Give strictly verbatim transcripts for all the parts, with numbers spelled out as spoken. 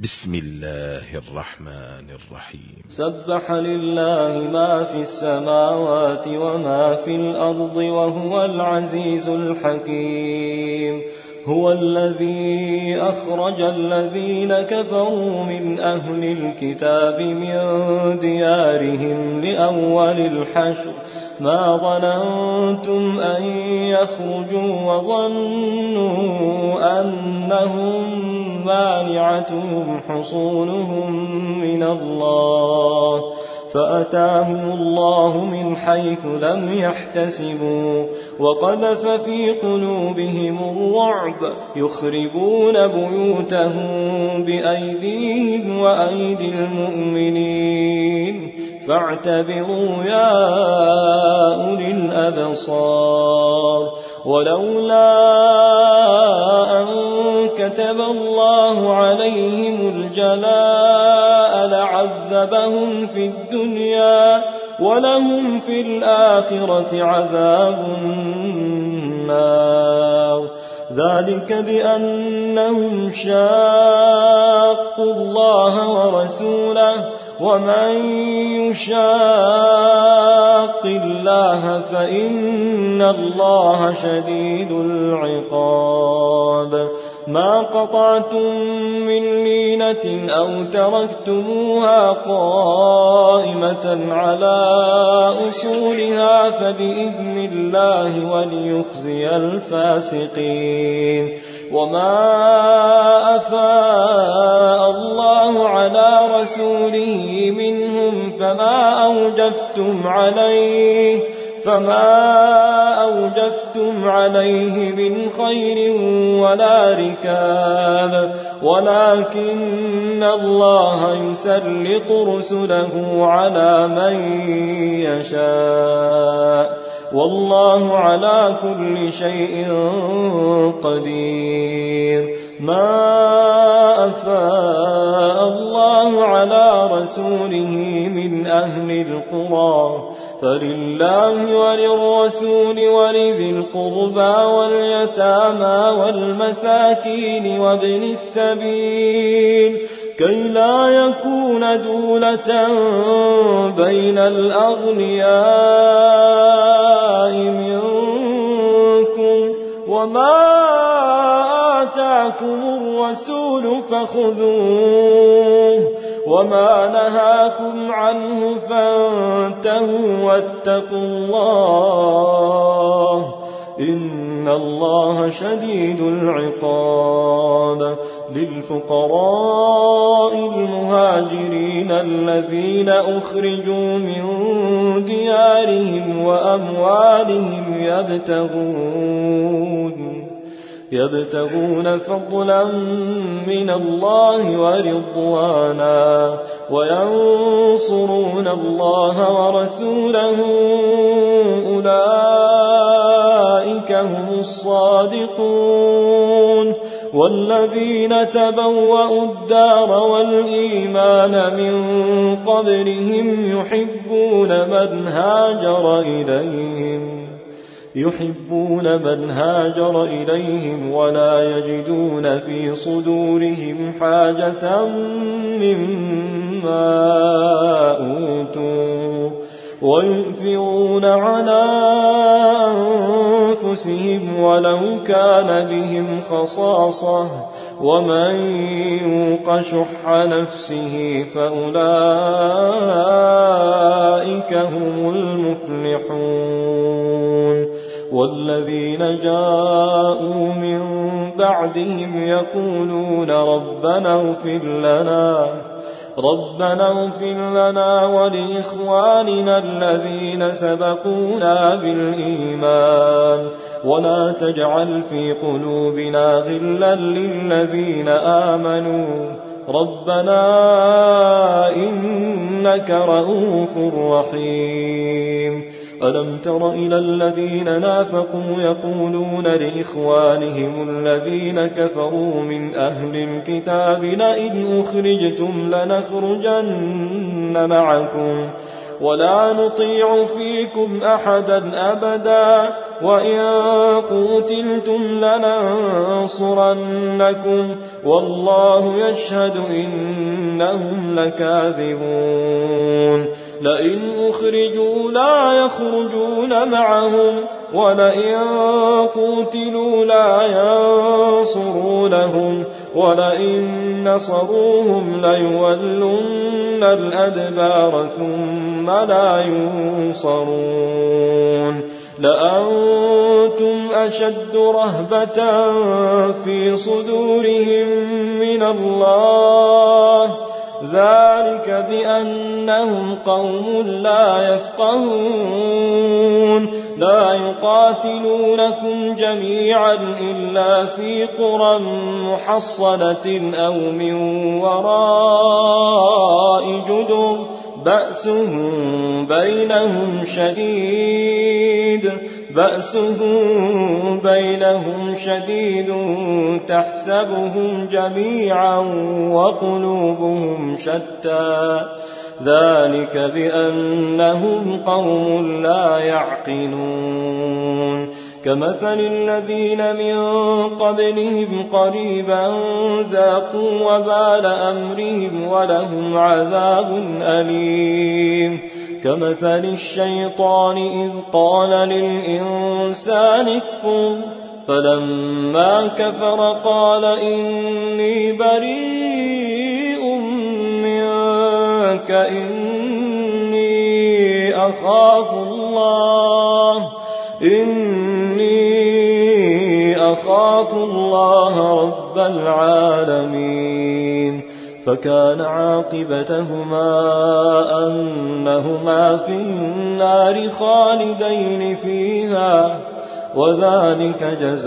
بسم الله الرحمن الرحيم. سبح لله ما في السماوات وما في الأرض وهو العزيز الحكيم. هو الذي أخرج الذين كفروا من أهل الكتاب من ديارهم لأول الحشر ما ظننتم أن يخرجوا وظنوا أنهم مانعتهم حصونهم من الله فأتاهم الله من حيث لم يحتسبوا وقذف في قلوبهم الرعب يخربون بيوتهم بأيديهم وأيدي المؤمنين فاعتبروا يا أولي الأبصار. ولولا أن كتب الله عليهم الجلاء لعذبهم في الدنيا ولهم في الآخرة عذاب النار. ذلك بأنهم شاقوا الله ورسوله ومن يشاق الله فإن الله شديد العقاب. ما قطعتم من لينة أو تركتموها قائمة على أصولها فبإذن الله وليخزي الفاسقين. وما أفاء الله على رسوله منهم فما أوجفتم عليه فما أوجفتم عليه من خير ولا ركاب ولكن الله يسلط رسله على من يشاء والله على كل شيء قدير. ما أفاء الله على رسوله من أهل القرى فلله وللرسول ولذي القربى واليتامى والمساكين وابن السبيل كي لا يكون دولة بين الأغنياء منكم وما آتاكم الرسول فخذوه وما نهاكم عنه فانتهوا واتقوا الله إن الله شديد العقاب. للفقراء المهاجرين الذين أخرجوا من ديارهم وأموالهم يبتغون يبتغون فضلا من الله ورضوانا وينصرون الله ورسوله أولئك هم الصادقون. والذين تبوأوا الدار والإيمان من قبلهم يحبون من هاجر إليهم يحبون من هاجر إليهم ولا يجدون في صدورهم حاجة مما أوتوا ويؤثرون على أنفسهم ولو كان بهم خصاصة ومن يوق شح نفسه فأولئك هم المفلحون. والذين جاءوا من بعدهم يقولون ربنا اغفر لنا ربنا اغفر لنا ولإخواننا الذين سبقونا بالإيمان ولا تجعل في قلوبنا غلا للذين آمنوا ربنا إنك رؤوف رحيم. ألم تر إلى الذين نافقوا يقولون لإخوانهم الذين كفروا من أهل الكتاب لئن أخرجتم لنخرجن معكم ولا نطيع فيكم أحدا أبدا وإن قوتلتم لننصرنكم والله يشهد إنهم لكاذبون لئن أخرجوا لا يخرجون معهم ولئن قوتلوا لا ينصرونهم ولئن نصروهم ليولن الأدبار ثم لا ينصرون لأنتم أشد رهبة في صدورهم من الله ذلك بأنهم قوم لا يفقهون لا يقاتلونكم جميعا إلا في قرى محصنة أو من وراء جدر بأسهم بينهم شديد بأسهم بينهم شديد تحسبهم جميعا وقلوبهم شتى ذلك بأنهم قوم لا يعقلون كمثل الذين من قبلهم قريبا ذاقوا وبال أمرهم ولهم عذاب أليم كمثل الشيطان إذ قال للإنسان اكفر فلما كفر قال إني بريء منك إني أخاف الله إني أخاف الله رب العالمين فكان عاقبتهما أنهما في النار خالدين فيها وذلك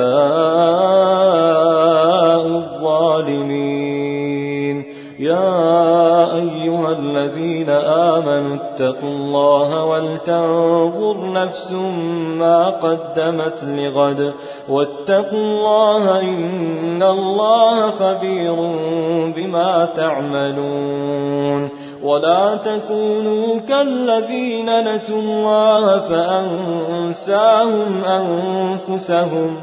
جزاء الظالمين يا أيها الذين آمنوا اتقوا الله ولتنظر نفس ما قدمت لغد واتقوا الله إن الله خبير بما تعملون ولا تكونوا كالذين نسوا الله فأنساهم أنفسهم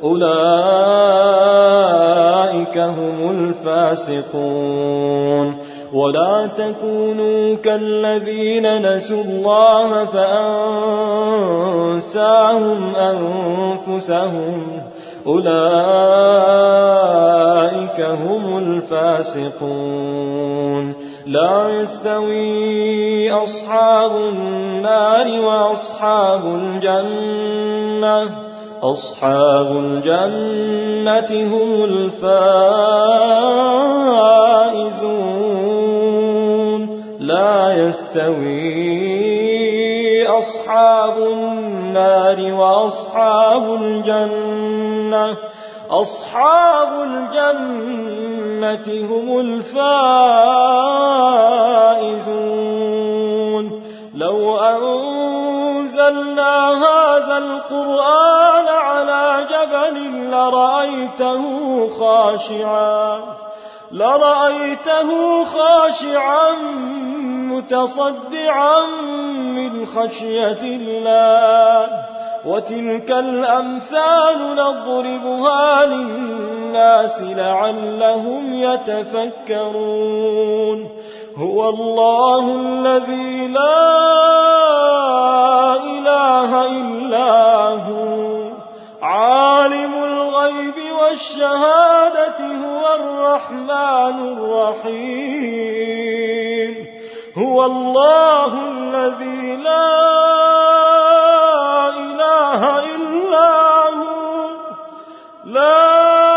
أولئك هم الفاسقون ولا تكونوا كالذين نسوا الله فأنساهم أنفسهم أولئك هم الفاسقون لا يستوي أصحاب النار وأصحاب الجنة أصحاب الجنة هم الفائزون لا يستوي أصحاب النار وأصحاب الجنة أصحاب الجنة هم الفائزون لو أنزلنا هذا القرآن على جبل لرأيته خاشعا لرأيته خاشعا متصدعا من خشية الله وتلك الأمثال نضربها للناس لعلهم يتفكرون هو الله الذي لا إله إلا هو عالم الغيب والشهادة هو الرحمن الرحيم هو الله الذي لا إله إلا هو لا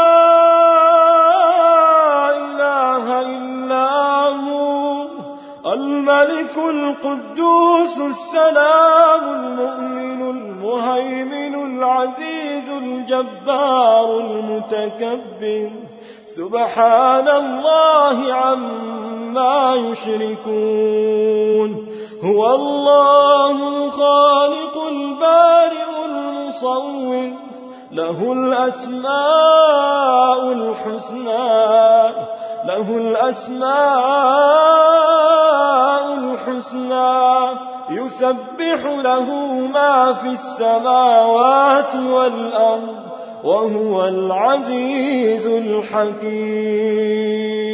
إله إلا هو الملك القدوس السلام المؤمن المهيمن العزيز الجبار المتكبر سبحان الله عما يشركون هو الله الخالق البارئ المصور له الأسماء الحسنى له الأسماء الحسنى يسبح له ما في السماوات والأرض وهو العزيز الحكيم.